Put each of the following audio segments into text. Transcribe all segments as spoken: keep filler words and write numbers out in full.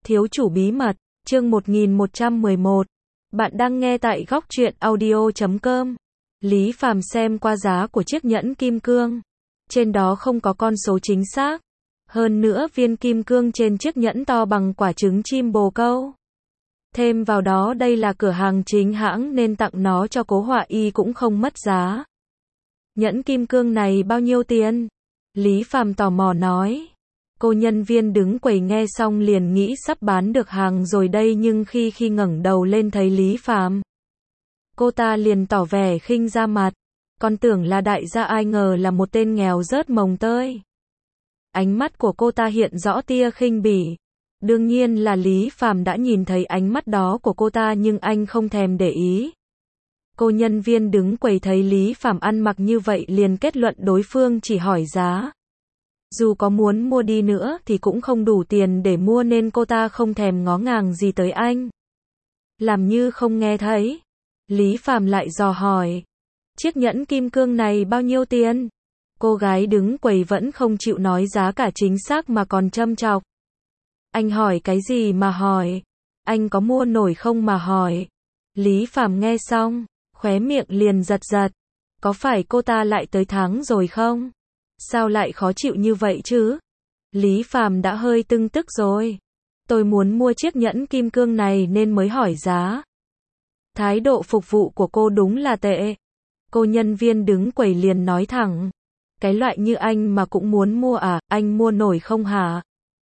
Thiếu chủ bí mật, chương một nghìn một trăm mười một. Bạn đang nghe tại góc truyện audio chấm com. Lý Phàm xem qua giá của chiếc nhẫn kim cương. Trên đó không có con số chính xác. Hơn nữa viên kim cương trên chiếc nhẫn to bằng quả trứng chim bồ câu. Thêm vào đó đây là cửa hàng chính hãng nên tặng nó cho Cố Họa Y cũng không mất giá. Nhẫn kim cương này bao nhiêu tiền? Lý Phàm tò mò nói. Cô nhân viên đứng quầy nghe xong liền nghĩ sắp bán được hàng rồi đây nhưng khi khi ngẩng đầu lên thấy Lý Phàm, cô ta liền tỏ vẻ khinh ra mặt. Con tưởng là đại gia ai ngờ là một tên nghèo rớt mồng tơi. Ánh mắt của cô ta hiện rõ tia khinh bỉ. Đương nhiên là Lý Phàm đã nhìn thấy ánh mắt đó của cô ta nhưng anh không thèm để ý. Cô nhân viên đứng quầy thấy Lý Phàm ăn mặc như vậy liền kết luận đối phương chỉ hỏi giá. Dù có muốn mua đi nữa thì cũng không đủ tiền để mua nên cô ta không thèm ngó ngàng gì tới anh. Làm như không nghe thấy. Lý Phàm lại dò hỏi. Chiếc nhẫn kim cương này bao nhiêu tiền? Cô gái đứng quầy vẫn không chịu nói giá cả chính xác mà còn châm chọc. Anh hỏi cái gì mà hỏi? Anh có mua nổi không mà hỏi? Lý Phàm nghe xong, khóe miệng liền giật giật. Có phải cô ta lại tới tháng rồi không? Sao lại khó chịu như vậy chứ? Lý Phàm đã hơi tưng tức rồi. Tôi muốn mua chiếc nhẫn kim cương này nên mới hỏi giá. Thái độ phục vụ của cô đúng là tệ. Cô nhân viên đứng quầy liền nói thẳng. Cái loại như anh mà cũng muốn mua à, anh mua nổi không hả?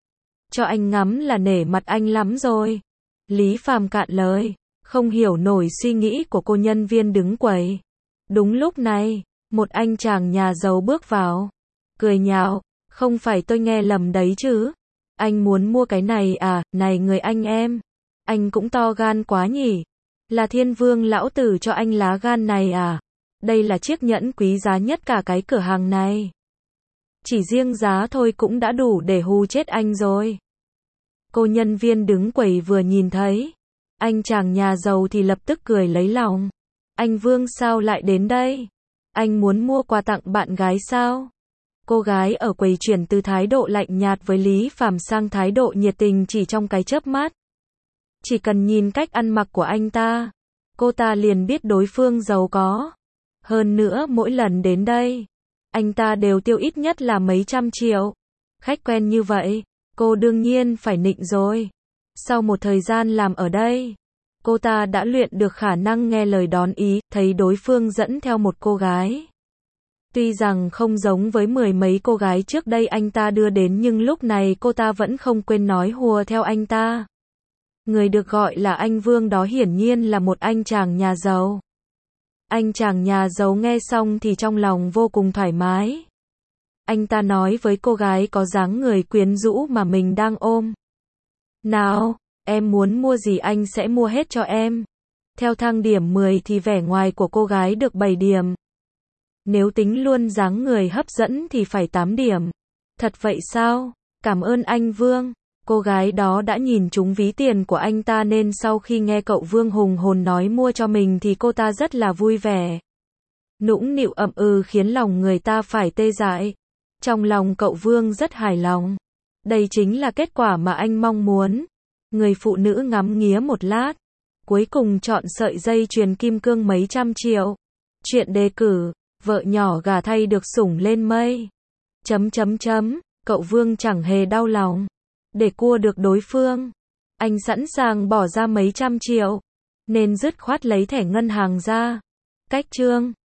Cho anh ngắm là nể mặt anh lắm rồi. Lý Phàm cạn lời, không hiểu nổi suy nghĩ của cô nhân viên đứng quầy. Đúng lúc này, một anh chàng nhà giàu bước vào. Cười nhạo, không phải tôi nghe lầm đấy chứ? Anh muốn mua cái này à, này người anh em. Anh cũng to gan quá nhỉ? Là Thiên Vương lão tử cho anh lá gan này à? Đây là chiếc nhẫn quý giá nhất cả cái cửa hàng này. Chỉ riêng giá thôi cũng đã đủ để hù chết anh rồi. Cô nhân viên đứng quầy vừa nhìn thấy anh chàng nhà giàu thì lập tức cười lấy lòng. Anh Vương sao lại đến đây? Anh muốn mua quà tặng bạn gái sao? Cô gái ở quầy chuyển từ thái độ lạnh nhạt với Lý Phàm sang thái độ nhiệt tình chỉ trong cái chớp mắt. Chỉ cần nhìn cách ăn mặc của anh ta, cô ta liền biết đối phương giàu có. Hơn nữa mỗi lần đến đây, anh ta đều tiêu ít nhất là mấy trăm triệu. Khách quen như vậy, cô đương nhiên phải nịnh rồi. Sau một thời gian làm ở đây, cô ta đã luyện được khả năng nghe lời đón ý, thấy đối phương dẫn theo một cô gái. Tuy rằng không giống với mười mấy cô gái trước đây anh ta đưa đến nhưng lúc này cô ta vẫn không quên nói hùa theo anh ta. Người được gọi là anh Vương đó hiển nhiên là một anh chàng nhà giàu. Anh chàng nhà giàu nghe xong thì trong lòng vô cùng thoải mái. Anh ta nói với cô gái có dáng người quyến rũ mà mình đang ôm. Nào, em muốn mua gì anh sẽ mua hết cho em. Theo thang điểm mười thì vẻ ngoài của cô gái được bảy điểm. Nếu tính luôn dáng người hấp dẫn thì phải tám điểm. Thật vậy sao? Cảm ơn anh Vương. Cô gái đó đã nhìn trúng ví tiền của anh ta nên sau khi nghe cậu Vương hùng hồn nói mua cho mình thì cô ta rất là vui vẻ. Nũng nịu ậm ừ khiến lòng người ta phải tê dại. Trong lòng cậu Vương rất hài lòng. Đây chính là kết quả mà anh mong muốn. Người phụ nữ ngắm nghía một lát. Cuối cùng chọn sợi dây chuyền kim cương mấy trăm triệu. Chuyện đề cử, vợ nhỏ gả thay được sủng lên mây. Chấm chấm chấm, cậu Vương chẳng hề đau lòng. Để cua được đối phương, anh sẵn sàng bỏ ra mấy trăm triệu, nên dứt khoát lấy thẻ ngân hàng ra. Cách chương